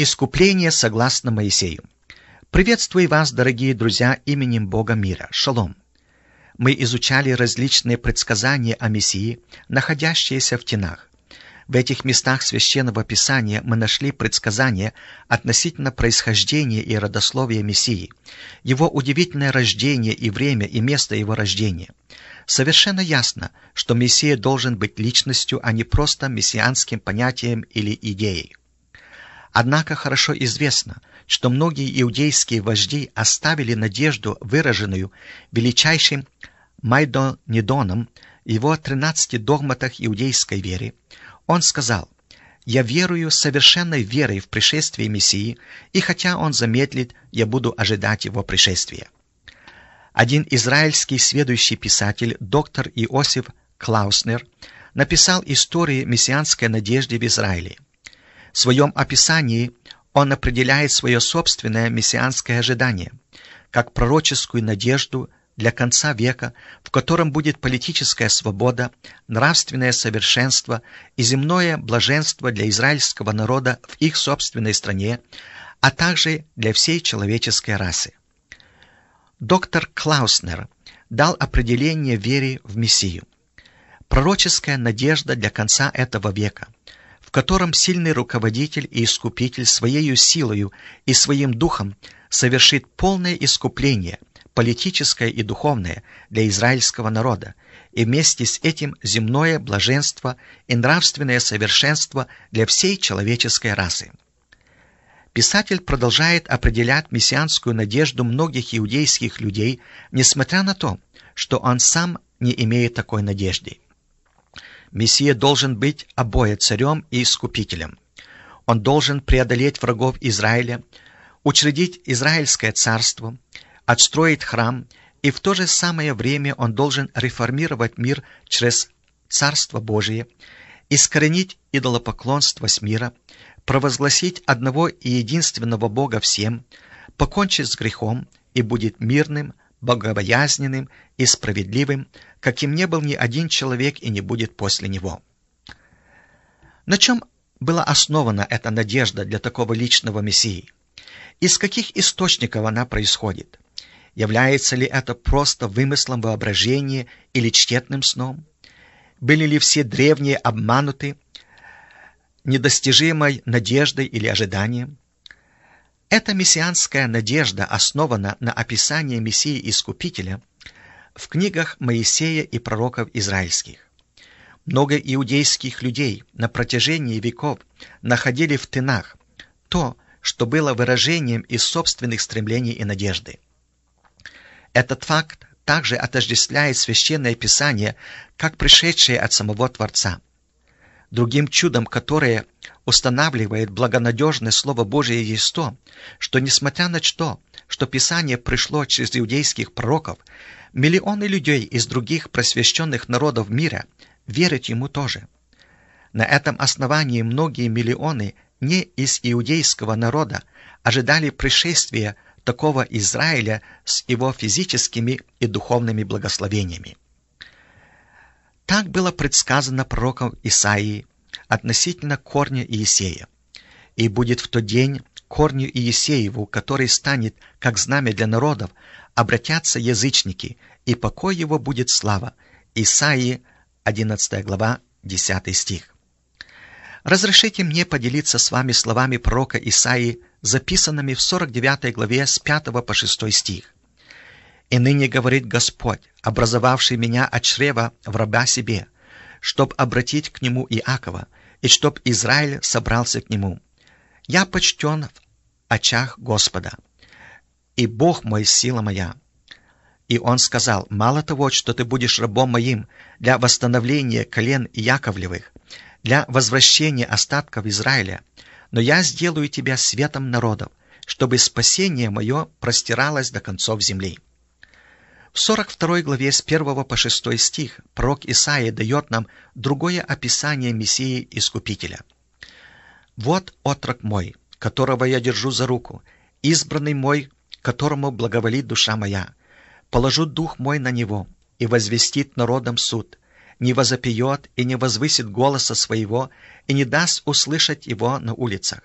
Искупление согласно Моисею. Приветствую вас, дорогие друзья, именем Бога мира. Шалом. Мы изучали различные предсказания о Мессии, находящиеся в тенах. В этих местах Священного Писания мы нашли предсказания относительно происхождения и родословия Мессии, его удивительное рождение и время и место его рождения. Совершенно ясно, что Мессия должен быть личностью, а не просто мессианским понятием или идеей. Однако хорошо известно, что многие иудейские вожди оставили надежду, выраженную величайшим Маймонидоном в его 13 догматах иудейской веры. Он сказал: «Я верую совершенной верой в пришествие Мессии, и хотя он замедлит, я буду ожидать его пришествия». Один израильский сведущий писатель, доктор Иосиф Клауснер, написал историю мессианской надежды в Израиле. В своем описании он определяет свое собственное мессианское ожидание как пророческую надежду для конца века, в котором будет политическая свобода, нравственное совершенство и земное блаженство для израильского народа в их собственной стране, а также для всей человеческой расы. Доктор Клауснер дал определение вере в Мессию. Пророческая надежда для конца этого века, в котором сильный руководитель и искупитель своею силою и своим духом совершит полное искупление, политическое и духовное, для израильского народа, и вместе с этим земное блаженство и нравственное совершенство для всей человеческой расы. Писатель продолжает определять мессианскую надежду многих иудейских людей, несмотря на то, что он сам не имеет такой надежды. Мессия должен быть обоим царем и искупителем. Он должен преодолеть врагов Израиля, учредить Израильское царство, отстроить храм, и в то же самое время он должен реформировать мир через Царство Божие, искоренить идолопоклонство с мира, провозгласить одного и единственного Бога всем, покончить с грехом и будет мирным, богобоязненным и справедливым, каким не был ни один человек и не будет после него. На чем была основана эта надежда для такого личного Мессии? Из каких источников она происходит? Является ли это просто вымыслом воображения или тщетным сном? Были ли все древние обмануты недостижимой надеждой или ожиданием? Эта мессианская надежда основана на описании Мессии-Искупителя в книгах Моисея и пророков израильских. Много иудейских людей на протяжении веков находили в тенах то, что было выражением их собственных стремлений и надежды. Этот факт также отождествляет Священное Писание как пришедшее от самого Творца. Другим чудом, которое устанавливает благонадежное Слово Божие, есть то, что, несмотря на то, что Писание пришло через иудейских пророков, миллионы людей из других просвещенных народов мира верят ему тоже. На этом основании многие миллионы не из иудейского народа ожидали пришествия такого Израиля с его физическими и духовными благословениями. Так было предсказано пророком Исаии относительно корня Иисея. «И будет в тот день корню Иисееву, который станет как знамя для народов, обратятся язычники, и покой его будет слава». Исаии, 11 глава, 10 стих. Разрешите мне поделиться с вами словами пророка Исаии, записанными в 49 главе с 5 по 6 стих. «И ныне говорит Господь, образовавший меня от чрева в раба себе, чтоб обратить к нему Иакова, и чтоб Израиль собрался к нему. Я почтен в очах Господа, и Бог мой сила моя». И он сказал: «Мало того, что ты будешь рабом моим для восстановления колен Яковлевых, для возвращения остатков Израиля, но я сделаю тебя светом народов, чтобы спасение мое простиралось до концов земли». В 42 главе с 1 по 6 стих пророк Исаия дает нам другое описание Мессии-Искупителя. «Вот отрок мой, которого я держу за руку, избранный мой, которому благоволит душа моя. Положу дух мой на него, и возвестит народам суд, не возопьет и не возвысит голоса своего, и не даст услышать его на улицах.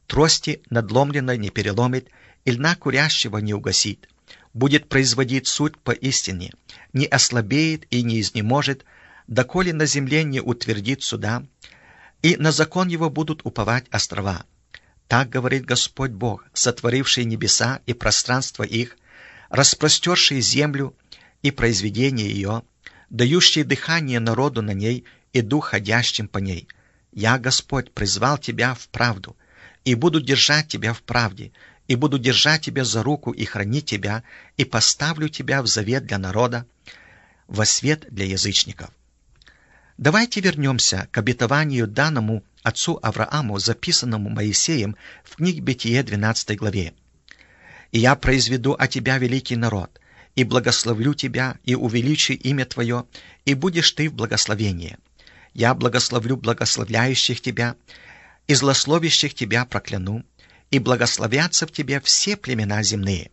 трости надломленной не переломит, и льна курящего не угасит. Будет производить суд поистине, не ослабеет и не изнеможет, доколе на земле не утвердит суда, и на закон его будут уповать острова. Так говорит Господь Бог, сотворивший небеса и пространство их, распростерший землю и произведение ее, дающий дыхание народу на ней и дух ходящим по ней. Я, Господь, призвал тебя в правду, и буду держать тебя в правде, и буду держать тебя за руку и хранить тебя, и поставлю тебя в завет для народа, во свет для язычников. Давайте вернемся к обетованию данному отцу Аврааму, записанному Моисеем в книге Бытие 12 главе. «И я произведу от тебя великий народ, и благословлю тебя, и увеличу имя твое, и будешь ты в благословении. Я благословлю благословляющих тебя, и злословящих тебя прокляну, и благословятся в тебе все племена земные».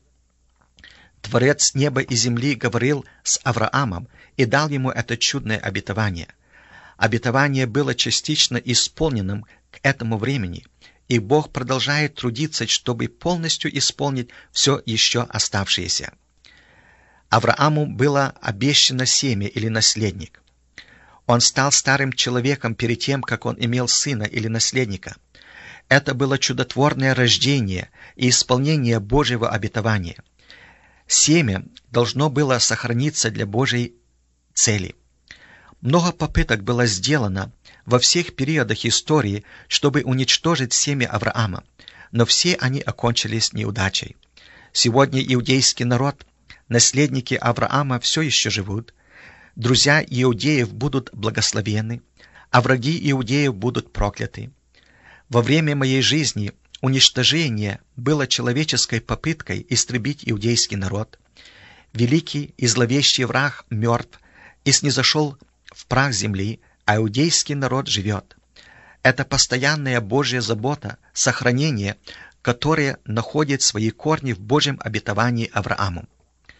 Творец неба и земли говорил с Авраамом и дал ему это чудное обетование. Обетование было частично исполненным к этому времени, и Бог продолжает трудиться, чтобы полностью исполнить все еще оставшееся. Аврааму было обещано семя или наследник. Он стал старым человеком перед тем, как он имел сына или наследника. Это было чудотворное рождение и исполнение Божьего обетования. Семя должно было сохраниться для Божьей цели. Много попыток было сделано во всех периодах истории, чтобы уничтожить семя Авраама, но все они окончились неудачей. Сегодня иудейский народ, наследники Авраама, все еще живут. Друзья иудеев будут благословены, а враги иудеев будут прокляты. Во время моей жизни уничтожение было человеческой попыткой истребить иудейский народ. Великий и зловещий враг мертв и снизошел в прах земли, а иудейский народ живет. Это постоянная Божья забота, сохранение, которое находит свои корни в Божьем обетовании Аврааму.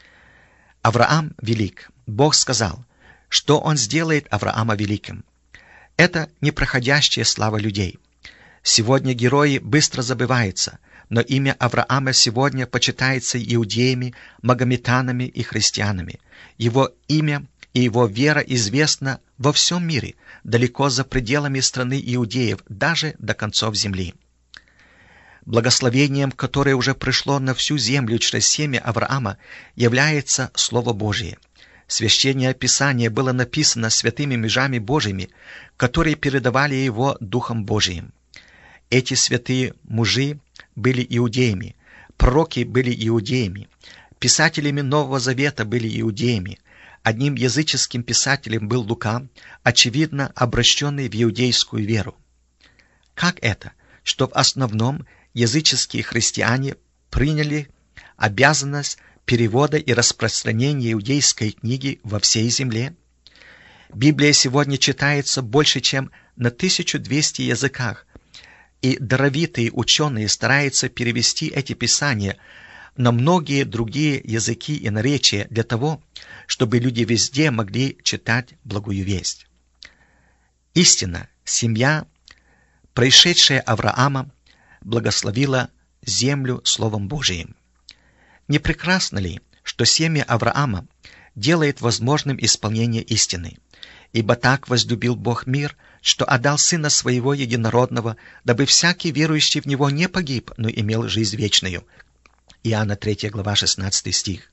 Авраам велик. Бог сказал, что Он сделает Авраама великим. Это непроходящая слава людей. Сегодня герои быстро забываются, но имя Авраама сегодня почитается иудеями, магометанами и христианами. Его имя и его вера известна во всем мире, далеко за пределами страны иудеев, даже до концов земли. Благословением, которое уже пришло на всю землю через семя Авраама, является Слово Божие. Священное Писание было написано святыми мужами Божьими, которые передавали его Духом Божиим. Эти святые мужи были иудеями, пророки были иудеями, писателями Нового Завета были иудеями. Одним языческим писателем был Лука, очевидно обращенный в иудейскую веру. Как это, что в основном языческие христиане приняли обязанность перевода и распространения иудейской книги во всей земле? Библия сегодня читается больше, чем на 1200 языках, и даровитые ученые стараются перевести эти писания на многие другие языки и наречия для того, чтобы люди везде могли читать благую весть. Истинно, семья, происшедшая Авраама, благословила землю Словом Божиим. Не прекрасно ли, что семя Авраама делает возможным исполнение истины? Ибо так возлюбил Бог мир, что отдал Сына Своего Единородного, дабы всякий верующий в Него не погиб, но имел жизнь вечную. Иоанна 3 глава 16 стих.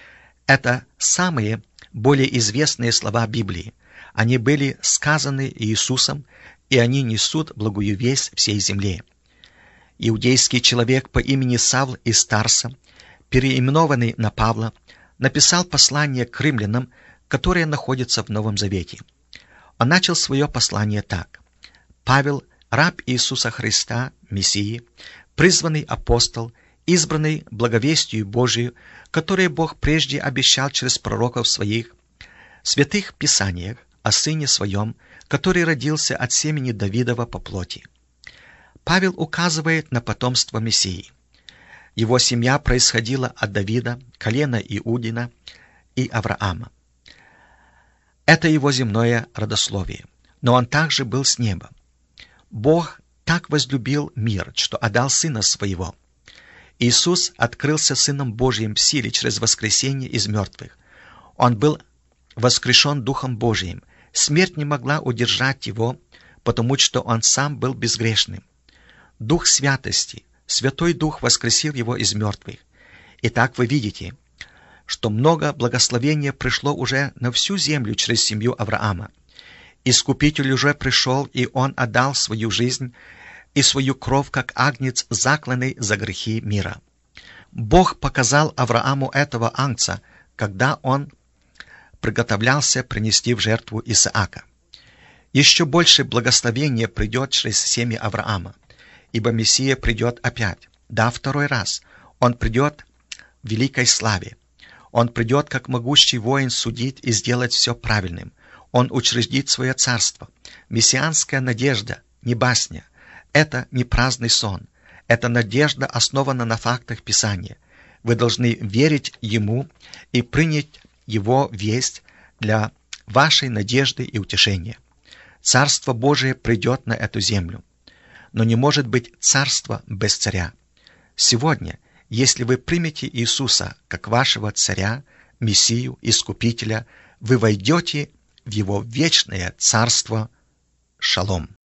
Это самые более известные слова Библии. Они были сказаны Иисусом, и они несут благую весть всей земле. Иудейский человек по имени Савл из Тарса, переименованный на Павла, написал послание к римлянам, которое находится в Новом Завете. Он начал свое послание так. «Павел, раб Иисуса Христа, Мессии, призванный апостол, избранный благовестию Божию, которое Бог прежде обещал через пророков своих, в святых Писаниях о Сыне Своем, который родился от семени Давидова по плоти». Павел указывает на потомство Мессии. Его семья происходила от Давида, колена Иудина и Авраама. Это его земное родословие, но он также был с неба. Бог так возлюбил мир, что отдал Сына Своего». Иисус открылся Сыном Божьим в силе через воскресение из мертвых. Он был воскрешен Духом Божиим. Смерть не могла удержать Его, потому что Он сам был безгрешным. Дух святости, Святой Дух воскресил Его из мертвых. Итак, вы видите, что много благословения пришло уже на всю землю через семью Авраама. Искупитель уже пришел, и Он отдал свою жизнь и свою кровь, как агнец, закланный за грехи мира. Бог показал Аврааму этого агнца, когда он приготовлялся принести в жертву Исаака. Еще больше благословения придет через семя Авраама, ибо Мессия придет опять. Да, второй раз. Он придет в великой славе. Он придет, как могущий воин, судить и сделать все правильным. Он учредит свое царство. Мессианская надежда, не басня. Это не праздный сон. Эта надежда основана на фактах Писания. Вы должны верить Ему и принять Его весть для вашей надежды и утешения. Царство Божие придет на эту землю. Но не может быть царства без царя. Сегодня, если вы примете Иисуса как вашего царя, Мессию, Искупителя, вы войдете в Его вечное царство. Шалом.